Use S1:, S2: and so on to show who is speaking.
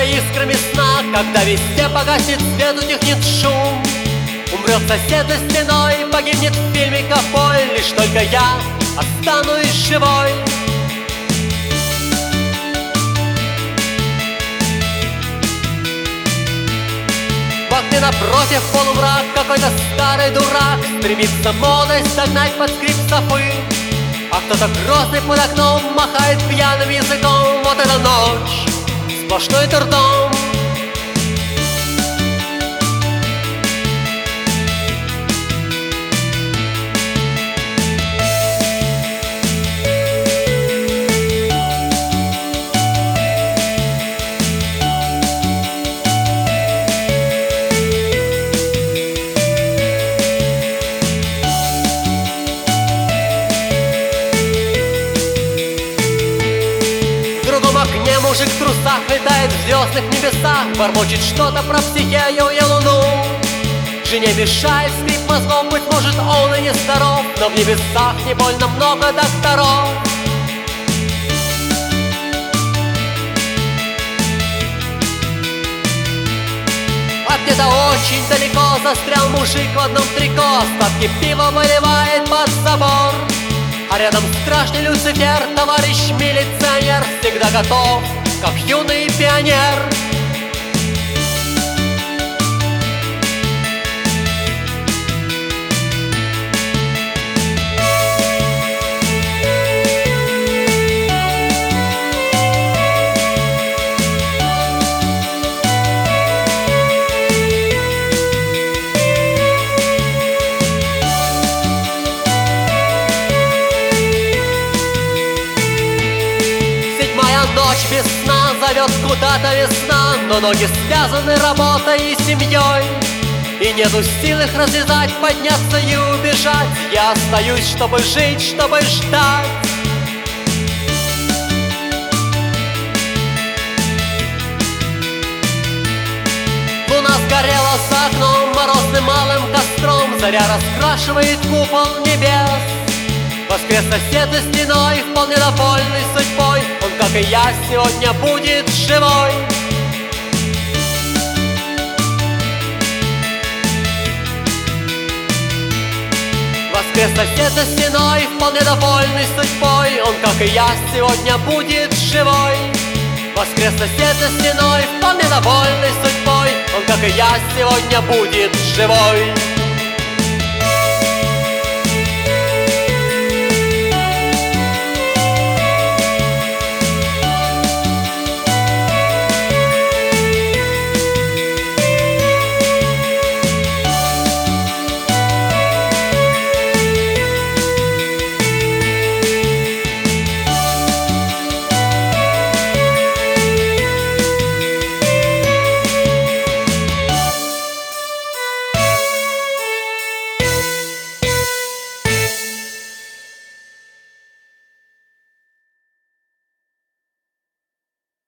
S1: искрами сна, когда везде погасит свет, утихнет шум. Умрет сосед за стеной, погибнет в фильме ковбой, лишь только я останусь живой. В окне напротив полумрак, какой-то старый дурак стремится молодость догнать под скрип софы. А кто-то грозный под окном махает пьяным языком. Вот эта ночь, сплошной дурдом. В окне мужик в трусах летает в звездных небесах, бормочет что-то про психею и луну. Жене мешает скрип мозгов, быть может, он и не здоров, но в небесах не больно много докторов. А где-то очень далеко застрял мужик в одном трико, остатки пива выливает под забор. А рядом страшный Люцифер, товарищ милиционер, всегда готов, как юный пионер. Ночь без сна зовет куда-то весна, но ноги связаны работой и семьей, и нету сил их развязать, подняться и убежать. Я остаюсь, чтобы жить, чтобы ждать. Луна сгорела за окном морозным малым костром, заря раскрашивает купол небес. Воскрес сосед за стеной, вполне довольный судьбой. Он, как и я, сегодня будет живой. Воскрес сосед за стеной, вполне довольный судьбой. Он, как и я, сегодня будет живой. Воскрес сосед за стеной, вполне довольный судьбой. Он, как и я, сегодня будет живой.